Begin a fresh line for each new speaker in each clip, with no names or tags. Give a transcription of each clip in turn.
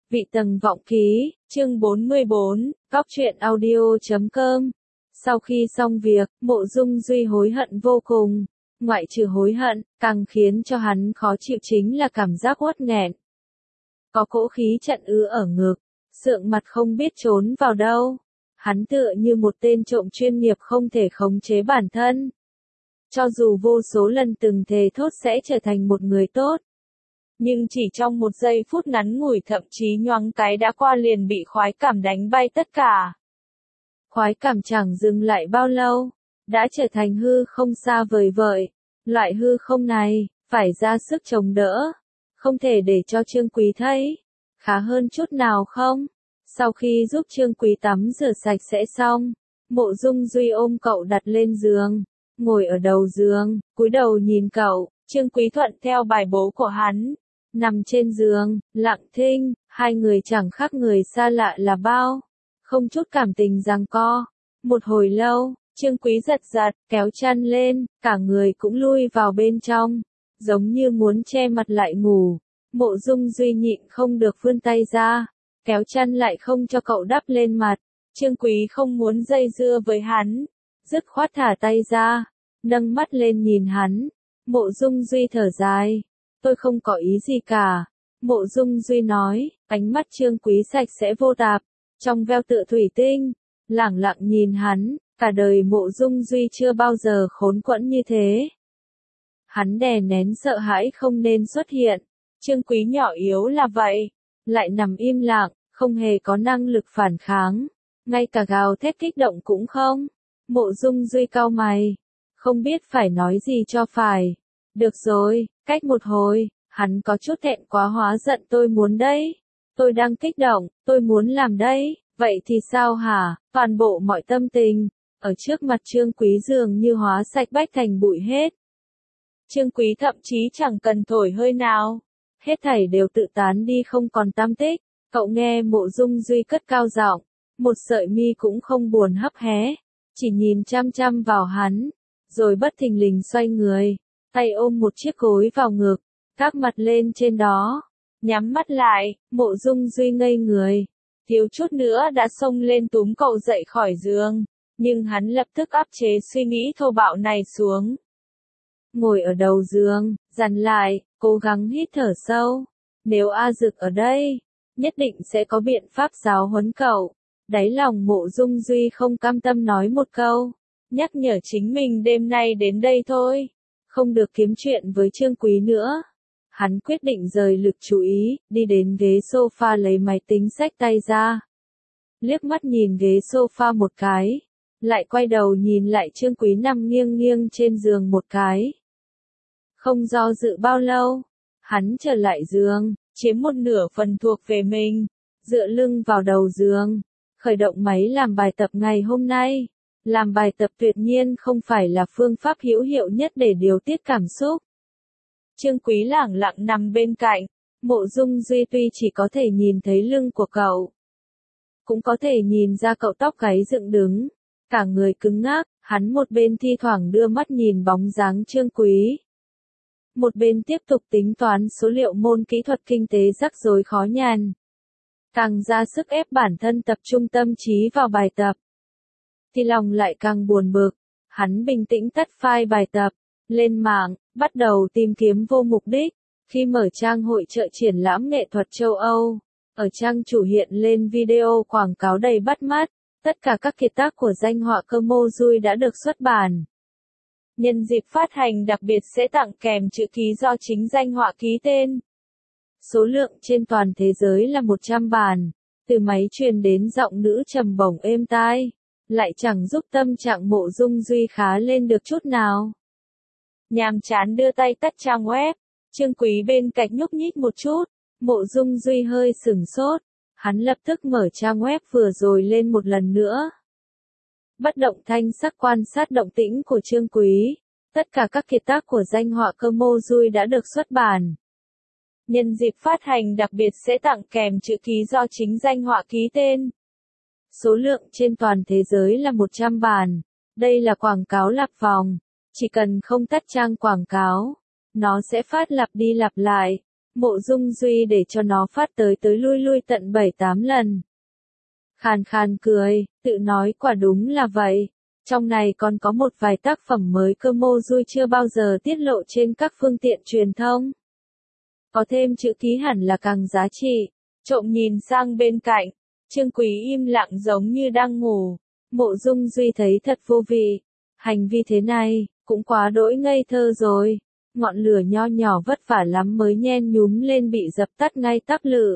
Vị tầng vọng ký, chương 44, góc truyện audio.com. Sau khi xong việc, Mộ Dung Duy hối hận vô cùng. Ngoại trừ hối hận, càng khiến cho hắn khó chịu chính là cảm giác uất nghẹn. Có cỗ khí trận ứ ở ngực, sượng mặt không biết trốn vào đâu. Hắn tựa như một tên trộm chuyên nghiệp không thể khống chế bản thân. Cho dù vô số lần từng thề thốt sẽ trở thành một người tốt, nhưng chỉ trong một giây phút ngắn ngủi thậm chí nhoáng cái đã qua liền bị khoái cảm đánh bay tất cả. Khoái cảm chẳng dừng lại bao lâu, đã trở thành hư không xa vời vợi. Loại hư không này, phải ra sức chống đỡ, không thể để cho Trương Quý thấy. Khá hơn chút nào không? Sau khi giúp Trương Quý tắm rửa sạch sẽ xong, Mộ Dung Duy ôm cậu đặt lên giường, ngồi ở đầu giường, cúi đầu nhìn cậu. Trương Quý thuận theo bài bố của hắn, nằm trên giường, lặng thinh, hai người chẳng khác người xa lạ là bao, không chút cảm tình giằng co. Một hồi lâu, Trương Quý giật giật, kéo chăn lên, cả người cũng lui vào bên trong, giống như muốn che mặt lại ngủ. Mộ Dung Duy nhịn không được vươn tay ra, kéo chăn lại không cho cậu đắp lên mặt. Trương Quý không muốn dây dưa với hắn, dứt khoát thả tay ra, nâng mắt lên nhìn hắn. Mộ Dung Duy thở dài, tôi không có ý gì cả. Mộ Dung Duy nói, ánh mắt Trương Quý sạch sẽ vô tạp, trong veo tựa thủy tinh, lẳng lặng nhìn hắn. Cả đời Mộ Dung Duy chưa bao giờ khốn quẫn như thế. Hắn đè nén sợ hãi không nên xuất hiện. Trương Quý nhỏ yếu là vậy, lại nằm im lặng, không hề có năng lực phản kháng, ngay cả gào thét kích động cũng không. Mộ Dung Duy cau mày, không biết phải nói gì cho phải. Được rồi, cách một hồi, hắn có chút thẹn quá hóa giận, tôi muốn đấy. Tôi đang kích động, tôi muốn làm đấy. Vậy thì sao hả? Toàn bộ mọi tâm tình ở trước mặt Trương Quý dường như hóa sạch bách thành bụi hết. Trương Quý thậm chí chẳng cần thổi hơi nào, hết thảy đều tự tán đi không còn tăm tích. Cậu nghe Mộ Dung Duy cất cao giọng, một sợi mi cũng không buồn hấp hé, chỉ nhìn chăm chăm vào hắn, rồi bất thình lình xoay người, tay ôm một chiếc gối vào ngực, gác mặt lên trên đó, nhắm mắt lại. Mộ Dung Duy ngây người, thiếu chút nữa đã xông lên túm cậu dậy khỏi giường, nhưng hắn lập tức áp chế suy nghĩ thô bạo này xuống. Ngồi ở đầu giường, dằn lại, cố gắng hít thở sâu. Nếu A Dực ở đây, nhất định sẽ có biện pháp giáo huấn cậu. Đáy lòng Mộ Dung Duy không cam tâm nói một câu, nhắc nhở chính mình đêm nay đến đây thôi, không được kiếm chuyện với Trương Quý nữa. Hắn quyết định rời lực chú ý, đi đến ghế sofa lấy máy tính xách tay ra. Liếc mắt nhìn ghế sofa một cái, lại quay đầu nhìn lại Trương Quý nằm nghiêng nghiêng trên giường một cái. Không do dự bao lâu, hắn trở lại giường, chiếm một nửa phần thuộc về mình, dựa lưng vào đầu giường, khởi động máy làm bài tập ngày hôm nay. Làm bài tập tuyệt nhiên không phải là phương pháp hữu hiệu nhất để điều tiết cảm xúc. Trương Quý lẳng lặng nằm bên cạnh, Mộ Dung Duy tuy chỉ có thể nhìn thấy lưng của cậu, cũng có thể nhìn ra cậu tóc gáy dựng đứng, cả người cứng ngắc. Hắn một bên thi thoảng đưa mắt nhìn bóng dáng Trương Quý, một bên tiếp tục tính toán số liệu môn kỹ thuật kinh tế rắc rối khó nhằn, càng ra sức ép bản thân tập trung tâm trí vào bài tập, thì lòng lại càng buồn bực. Hắn bình tĩnh tắt file bài tập, lên mạng, bắt đầu tìm kiếm vô mục đích. Khi mở trang hội chợ triển lãm nghệ thuật châu Âu, ở trang chủ hiện lên video quảng cáo đầy bắt mắt. Tất cả các kiệt tác của danh họa cơ Mô Dui đã được xuất bản. Nhân dịp phát hành đặc biệt sẽ tặng kèm chữ ký do chính danh họa ký tên. Số lượng trên toàn thế giới là 100 bản. Từ máy truyền đến giọng nữ trầm bổng êm tai, lại chẳng giúp tâm trạng Mộ Dung Duy khá lên được chút nào. Nhàm chán đưa tay tắt trang web, Trương Quý bên cạnh nhúc nhích một chút. Mộ Dung Duy hơi sửng sốt, hắn lập tức mở trang web vừa rồi lên một lần nữa. Bất động thanh sắc quan sát động tĩnh của Trương Quý. Tất cả các kiệt tác của danh họa cơ Mô Dui đã được xuất bản. Nhân dịp phát hành đặc biệt sẽ tặng kèm chữ ký do chính danh họa ký tên. Số lượng trên toàn thế giới là 100 bản. Đây là quảng cáo lặp vòng. Chỉ cần không tắt trang quảng cáo, nó sẽ phát lặp đi lặp lại. Mộ Dung Duy để cho nó phát tới lui lui tận 7-8 lần. Khàn khàn cười, tự nói quả đúng là vậy. Trong này còn có một vài tác phẩm mới cơ Mộ Dung chưa bao giờ tiết lộ trên các phương tiện truyền thông. Có thêm chữ ký hẳn là càng giá trị. Trộm nhìn sang bên cạnh, Trương Quý im lặng giống như đang ngủ. Mộ Dung Duy thấy thật vô vị. Hành vi thế này, cũng quá đỗi ngây thơ rồi. Ngọn lửa nho nhỏ vất vả lắm mới nhen nhúm lên bị dập tắt ngay tắp lự.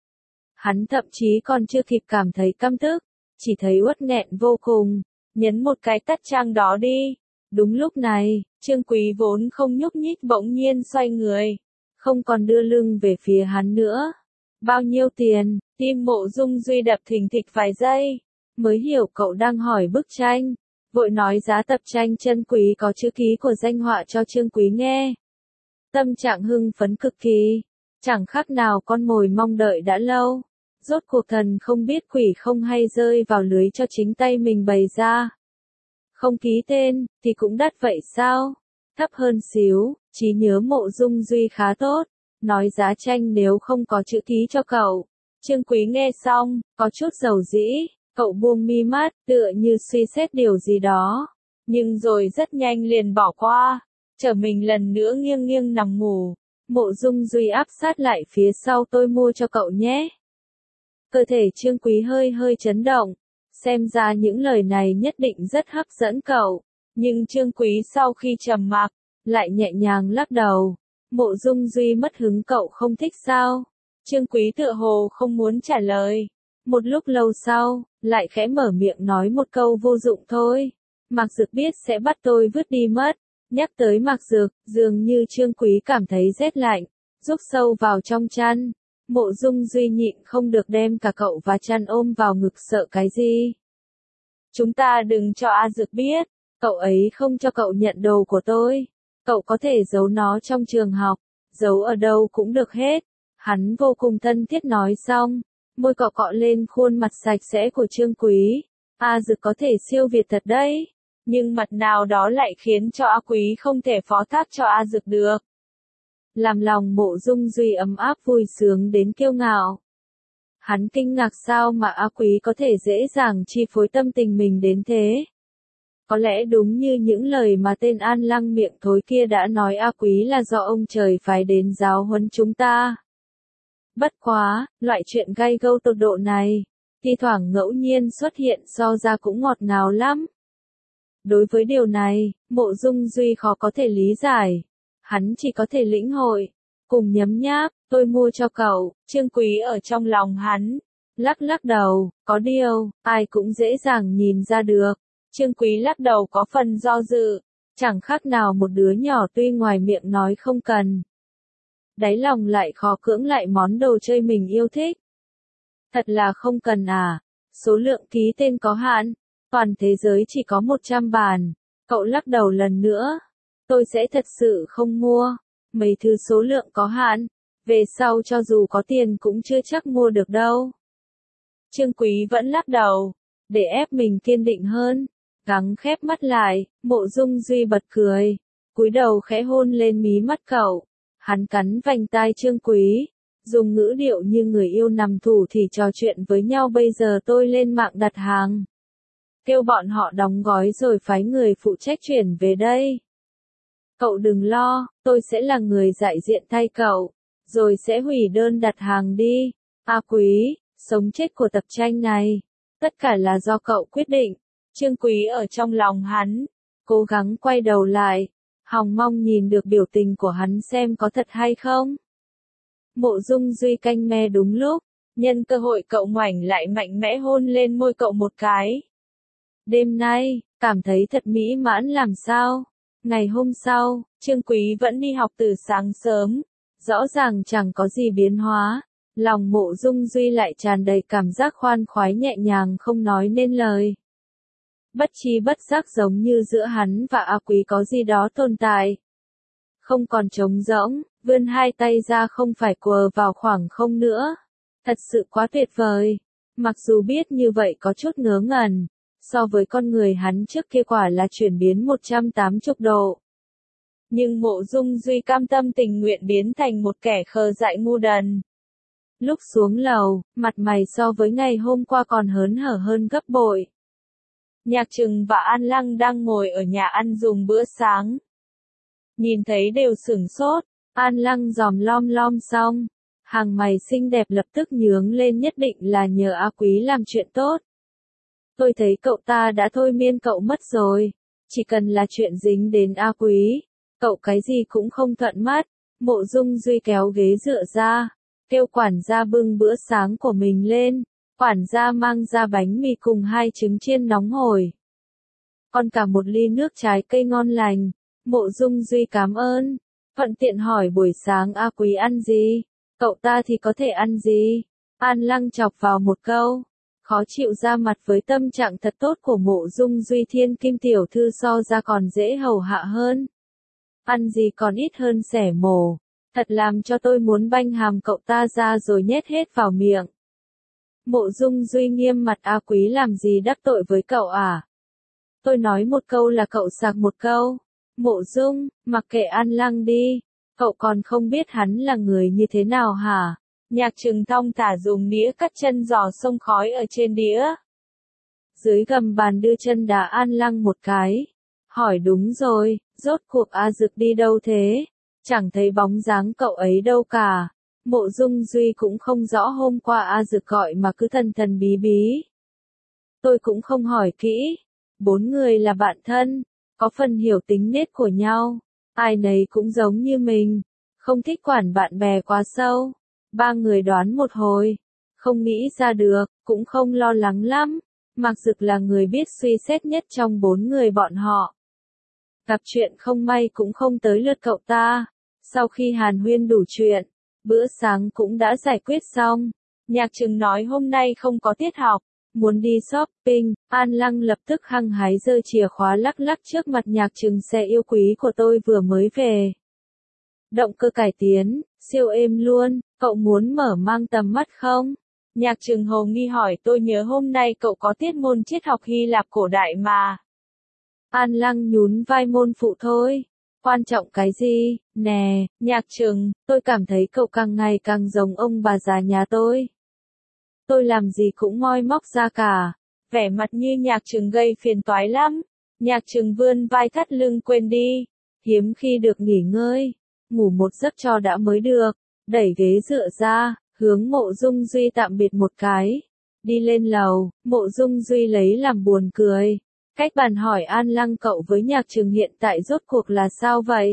Hắn thậm chí còn chưa kịp cảm thấy căm tức, chỉ thấy uất nghẹn vô cùng, nhấn một cái tắt trang đó đi. Đúng lúc này, Trương Quý vốn không nhúc nhích bỗng nhiên xoay người, không còn đưa lưng về phía hắn nữa. Bao nhiêu tiền? Tim Mộ Dung Duy đập thình thịch vài giây, mới hiểu cậu đang hỏi bức tranh. Vội nói giá tập tranh chân quý có chữ ký của danh họa cho Trương Quý nghe. Tâm trạng hưng phấn cực kỳ, chẳng khác nào con mồi mong đợi đã lâu. Rốt cuộc thần không biết quỷ không hay rơi vào lưới cho chính tay mình bày ra. Không ký tên, thì cũng đắt vậy sao? Thấp hơn xíu, trí nhớ Mộ Dung Duy khá tốt. Nói giá tranh nếu không có chữ ký cho cậu. Trương Quý nghe xong, có chút dầu dĩ. Cậu buông mi mắt, tựa như suy xét điều gì đó. Nhưng rồi rất nhanh liền bỏ qua. Chở mình lần nữa nghiêng nghiêng nằm ngủ. Mộ Dung Duy áp sát lại phía sau tôi mua cho cậu nhé. Cơ thể Trương Quý hơi hơi chấn động. Xem ra những lời này nhất định rất hấp dẫn cậu. Nhưng Trương Quý sau khi trầm mặc, lại nhẹ nhàng lắc đầu. Mộ Dung Duy mất hứng cậu không thích sao? Trương Quý tựa hồ không muốn trả lời. Một lúc lâu sau, lại khẽ mở miệng nói một câu vô dụng thôi. Mạc Dực biết sẽ bắt tôi vứt đi mất. Nhắc tới Mạc Dực, dường như Trương Quý cảm thấy rét lạnh, rúc sâu vào trong chăn. Mộ Dung Duy nhịn không được đem cả cậu và chăn ôm vào ngực sợ cái gì. Chúng ta đừng cho A Dực biết, cậu ấy không cho cậu nhận đồ của tôi. Cậu có thể giấu nó trong trường học, giấu ở đâu cũng được hết. Hắn vô cùng thân thiết nói xong. Môi cọ cọ lên khuôn mặt sạch sẽ của Trương Quý. A Dực có thể siêu việt thật đấy. Nhưng mặt nào đó lại khiến cho A Quý không thể phó thác cho A Dực được. Làm lòng Mộ Dung Duy ấm áp vui sướng đến kiêu ngạo. Hắn kinh ngạc sao mà A Quý có thể dễ dàng chi phối tâm tình mình đến thế. Có lẽ đúng như những lời mà tên An Lăng miệng thối kia đã nói, A Quý là do ông trời phái đến giáo huấn chúng ta. Bất quá, loại chuyện gay gâu tột độ này, thi thoảng ngẫu nhiên xuất hiện so ra cũng ngọt ngào lắm. Đối với điều này, Mộ Dung Duy khó có thể lý giải. Hắn chỉ có thể lĩnh hội, cùng nhấm nháp, tôi mua cho cậu. Trương Quý ở trong lòng hắn, lắc lắc đầu, có điều, ai cũng dễ dàng nhìn ra được. Trương Quý lắc đầu có phần do dự, chẳng khác nào một đứa nhỏ tuy ngoài miệng nói không cần. Đáy lòng lại khó cưỡng lại món đồ chơi mình yêu thích. Thật là không cần à, số lượng ký tên có hạn, toàn thế giới chỉ có 100 bản. Cậu lắc đầu lần nữa, tôi sẽ thật sự không mua, mấy thứ số lượng có hạn, về sau cho dù có tiền cũng chưa chắc mua được đâu. Trương Quý vẫn lắc đầu, để ép mình kiên định hơn, gắng khép mắt lại. Mộ Dung Duy bật cười, cúi đầu khẽ hôn lên mí mắt cậu. Hắn cắn vành tai Trương Quý, dùng ngữ điệu như người yêu nằm thủ thì trò chuyện với nhau. Bây giờ tôi lên mạng đặt hàng, kêu bọn họ đóng gói rồi phái người phụ trách chuyển về đây. Cậu đừng lo, tôi sẽ là người đại diện thay cậu, rồi sẽ hủy đơn đặt hàng đi. A Quý, sống chết của tập tranh này, tất cả là do cậu quyết định. Trương Quý ở trong lòng hắn, cố gắng quay đầu lại, hòng mong nhìn được biểu tình của hắn xem có thật hay không. Mộ Dung Duy canh me đúng lúc, nhân cơ hội cậu ngoảnh lại mạnh mẽ hôn lên môi cậu một cái. Đêm nay, cảm thấy thật mỹ mãn làm sao? Ngày hôm sau, Trương Quý vẫn đi học từ sáng sớm, rõ ràng chẳng có gì biến hóa. Lòng Mộ Dung Duy lại tràn đầy cảm giác khoan khoái nhẹ nhàng không nói nên lời. Bất chi bất giác giống như giữa hắn và A Quý có gì đó tồn tại. Không còn trống rỗng, vươn hai tay ra không phải quờ vào khoảng không nữa. Thật sự quá tuyệt vời. Mặc dù biết như vậy có chút ngớ ngẩn, so với con người hắn trước kia quả là chuyển biến 180 độ. Nhưng Mộ Dung Duy cam tâm tình nguyện biến thành một kẻ khờ dại ngu đần. Lúc xuống lầu, mặt mày so với ngày hôm qua còn hớn hở hơn gấp bội. Nhạc Trừng và An Lăng đang ngồi ở nhà ăn dùng bữa sáng. Nhìn thấy đều sửng sốt, An Lăng giòm lom lom xong. Hàng mày xinh đẹp lập tức nhướng lên, nhất định là nhờ A Quý làm chuyện tốt. Tôi thấy cậu ta đã thôi miên cậu mất rồi. Chỉ cần là chuyện dính đến A Quý, cậu cái gì cũng không thuận mắt. Mộ Dung Duy kéo ghế dựa ra, kêu quản gia bưng bữa sáng của mình lên. Quản gia mang ra bánh mì cùng 2 trứng chiên nóng hổi. Còn cả một ly nước trái cây ngon lành. Mộ Dung Duy cảm ơn. Thuận tiện hỏi buổi sáng A Quý ăn gì? Cậu ta thì có thể ăn gì? An Lăng chọc vào một câu. Khó chịu ra mặt với tâm trạng thật tốt của Mộ Dung Duy, thiên kim tiểu thư so ra còn dễ hầu hạ hơn. Ăn gì còn ít hơn xẻ mổ. Thật làm cho tôi muốn banh hàm cậu ta ra rồi nhét hết vào miệng. Mộ Dung Duy nghiêm mặt, A Quý làm gì đắc tội với cậu à? Tôi nói một câu là cậu sạc một câu. Mộ Dung, mặc kệ An Lăng đi. Cậu còn không biết hắn là người như thế nào hả? Nhạc Trừng thong thả dùng đĩa cắt chân giò xông khói ở trên đĩa. Dưới gầm bàn đưa chân đá An Lăng một cái. Hỏi đúng rồi, rốt cuộc A Dực đi đâu thế? Chẳng thấy bóng dáng cậu ấy đâu cả. Mộ Dung Duy cũng không rõ hôm qua A Dực gọi mà cứ thần thần bí bí. Tôi cũng không hỏi kỹ. 4 người là bạn thân, có phần hiểu tính nết của nhau. Ai nấy cũng giống như mình, không thích quản bạn bè quá sâu. 3 người đoán một hồi, không nghĩ ra được, cũng không lo lắng lắm. Mạc Dực là người biết suy xét nhất trong 4 người bọn họ. Gặp chuyện không may cũng không tới lượt cậu ta. Sau khi hàn huyên đủ chuyện, bữa sáng cũng đã giải quyết xong. Nhạc Trừng nói hôm nay không có tiết học, muốn đi shopping. An Lăng lập tức hăng hái giơ chìa khóa lắc lắc trước mặt Nhạc Trừng, xe yêu quý của tôi vừa mới về. Động cơ cải tiến, siêu êm luôn, cậu muốn mở mang tầm mắt không? Nhạc Trừng hồ nghi hỏi, tôi nhớ hôm nay cậu có tiết môn triết học Hy Lạp cổ đại mà. An Lăng nhún vai, môn phụ thôi. Quan trọng cái gì? Nè, Nhạc Trừng, tôi cảm thấy cậu càng ngày càng giống ông bà già nhà tôi. Tôi làm gì cũng moi móc ra cả. Vẻ mặt như Nhạc Trừng gây phiền toái lắm. Nhạc Trừng vươn vai thắt lưng, quên đi. Hiếm khi được nghỉ ngơi. Ngủ một giấc cho đã mới được. Đẩy ghế dựa ra, hướng Mộ Dung Duy tạm biệt một cái. Đi lên lầu, Mộ Dung Duy lấy làm buồn cười. Cách bàn hỏi An Lăng, cậu với Nhạc Trừng hiện tại rốt cuộc là sao vậy?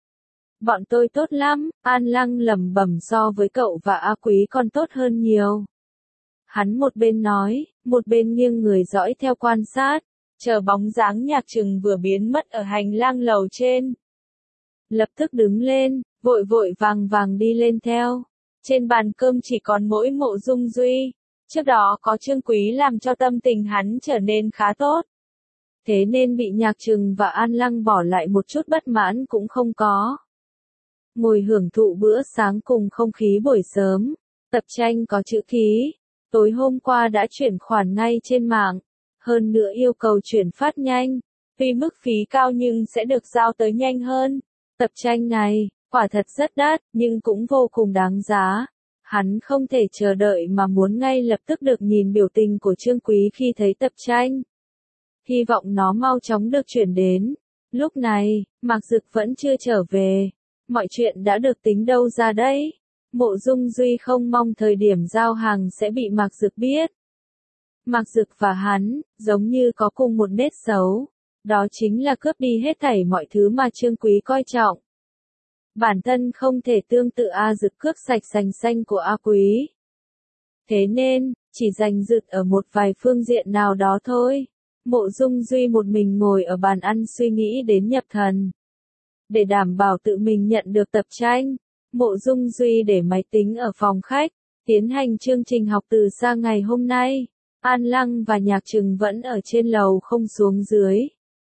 Bọn tôi tốt lắm, An Lăng lẩm bẩm, so với cậu và A Quý còn tốt hơn nhiều. Hắn một bên nói, một bên nghiêng người dõi theo quan sát, chờ bóng dáng Nhạc Trừng vừa biến mất ở hành lang lầu trên. Lập tức đứng lên, vội vội vàng vàng đi lên theo. Trên bàn cơm chỉ còn mỗi Mộ Dung Duy. Trước đó có Trương Quý làm cho tâm tình hắn trở nên khá tốt. Thế nên bị Nhạc Trừng và An Lăng bỏ lại một chút bất mãn cũng không có. Ngồi hưởng thụ bữa sáng cùng không khí buổi sớm. Tập tranh có chữ ký. Tối hôm qua đã chuyển khoản ngay trên mạng. Hơn nữa yêu cầu chuyển phát nhanh. Tuy mức phí cao nhưng sẽ được giao tới nhanh hơn. Tập tranh này, quả thật rất đắt, nhưng cũng vô cùng đáng giá. Hắn không thể chờ đợi mà muốn ngay lập tức được nhìn biểu tình của Trương Quý khi thấy tập tranh. Hy vọng nó mau chóng được chuyển đến. Lúc này, Mạc Dực vẫn chưa trở về. Mọi chuyện đã được tính đâu ra đấy. Mộ Dung Duy không mong thời điểm giao hàng sẽ bị Mạc Dực biết. Mạc Dực và hắn, giống như có cùng một nết xấu. Đó chính là cướp đi hết thảy mọi thứ mà Trương Quý coi trọng. Bản thân không thể tương tự A Dực cướp sạch sành xanh của A Quý. Thế nên, chỉ giành giật ở một vài phương diện nào đó thôi. Mộ Dung Duy một mình ngồi ở bàn ăn suy nghĩ đến nhập thần. Để đảm bảo tự mình nhận được tập tranh, Mộ Dung Duy để máy tính ở phòng khách, tiến hành chương trình học từ xa ngày hôm nay. An Lăng và Nhạc Trừng vẫn ở trên lầu không xuống dưới.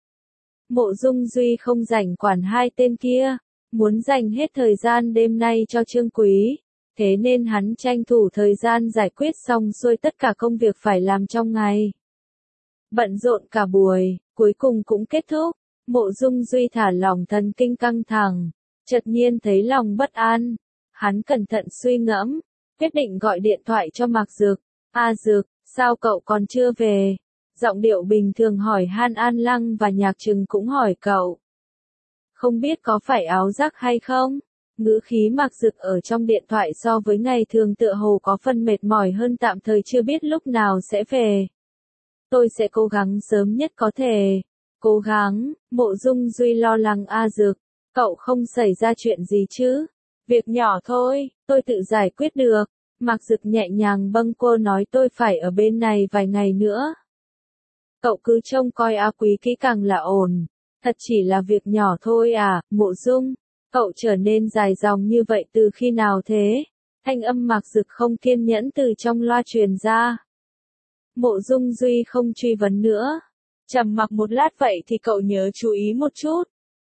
Mộ Dung Duy không rảnh quản hai tên kia, muốn dành hết thời gian đêm nay cho Trương Quý. Thế nên hắn tranh thủ thời gian giải quyết xong xuôi tất cả công việc phải làm trong ngày. Bận rộn cả buổi, cuối cùng cũng kết thúc. Mộ Dung Duy thả lỏng thần kinh căng thẳng, chợt nhiên thấy lòng bất an. Hắn cẩn thận suy ngẫm, quyết định gọi điện thoại cho Mạc Dược. A Dược, sao cậu còn chưa về? Giọng điệu bình thường hỏi han An Lăng và Nhạc Trừng cũng hỏi cậu. Không biết có phải áo giác hay không? Ngữ khí Mạc Dược ở trong điện thoại so với ngày thường tựa hồ có phần mệt mỏi hơn, tạm thời chưa biết lúc nào sẽ về. Tôi sẽ cố gắng sớm nhất có thể. Cố gắng, Mộ Dung Duy lo lắng. A Dược, cậu không xảy ra chuyện gì chứ? Việc nhỏ thôi, tôi tự giải quyết được. Mạc Dược nhẹ nhàng bâng quơ nói, tôi phải ở bên này vài ngày nữa. Cậu cứ trông coi A Quý kỹ càng là ổn. Thật chỉ là việc nhỏ thôi à, Mộ Dung. Cậu trở nên dài dòng như vậy từ khi nào thế? Thanh âm Mạc Dược không kiên nhẫn từ trong loa truyền ra. Mộ Dung Duy không truy vấn nữa. Trầm mặc một lát, vậy thì cậu nhớ chú ý một chút.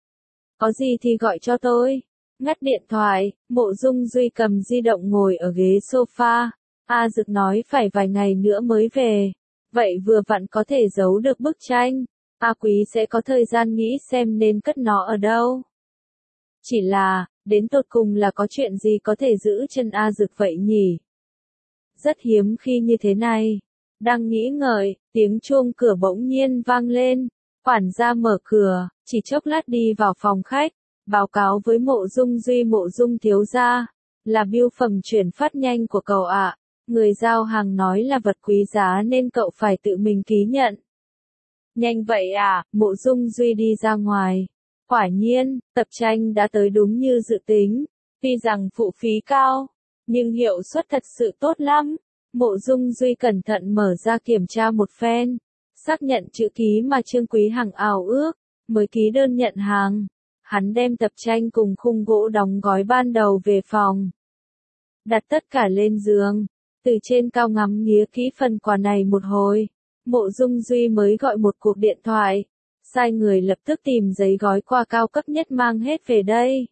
Có gì thì gọi cho tôi. Ngắt điện thoại, Mộ Dung Duy cầm di động ngồi ở ghế sofa. A Dược nói phải vài ngày nữa mới về. Vậy vừa vặn có thể giấu được bức tranh. A Quý sẽ có thời gian nghĩ xem nên cất nó ở đâu. Chỉ là, đến tột cùng là có chuyện gì có thể giữ chân A Dược vậy nhỉ? Rất hiếm khi như thế này. Đang nghĩ ngợi, tiếng chuông cửa bỗng nhiên vang lên. Quản gia mở cửa, chỉ chốc lát đi vào phòng khách. Báo cáo với Mộ Dung Duy. Mộ Dung thiếu gia, là bưu phẩm chuyển phát nhanh của cậu ạ. Người giao hàng nói là vật quý giá nên cậu phải tự mình ký nhận. Nhanh vậy à? Mộ Dung Duy đi ra ngoài. Quả nhiên, tập tranh đã tới đúng như dự tính. Tuy rằng phụ phí cao, nhưng hiệu suất thật sự tốt lắm. Mộ Dung Duy cẩn thận mở ra kiểm tra một phen. Xác nhận chữ ký mà Trương Quý Hằng ao ước, mới ký đơn nhận hàng. Hắn đem tập tranh cùng khung gỗ đóng gói ban đầu về phòng. Đặt tất cả lên giường. Từ trên cao ngắm nghía kỹ phần quà này một hồi. Mộ Dung Duy mới gọi một cuộc điện thoại. Sai người lập tức tìm giấy gói quà cao cấp nhất mang hết về đây.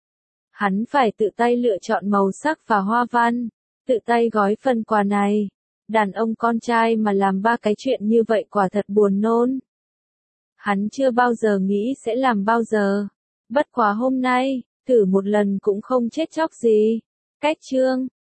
Hắn phải tự tay lựa chọn màu sắc và hoa văn. Tự tay gói phần quà này. Đàn ông con trai mà làm ba cái chuyện như vậy quả thật buồn nôn. Hắn chưa bao giờ nghĩ sẽ làm bao giờ. Bất quá hôm nay, thử một lần cũng không chết chóc gì. Cách chương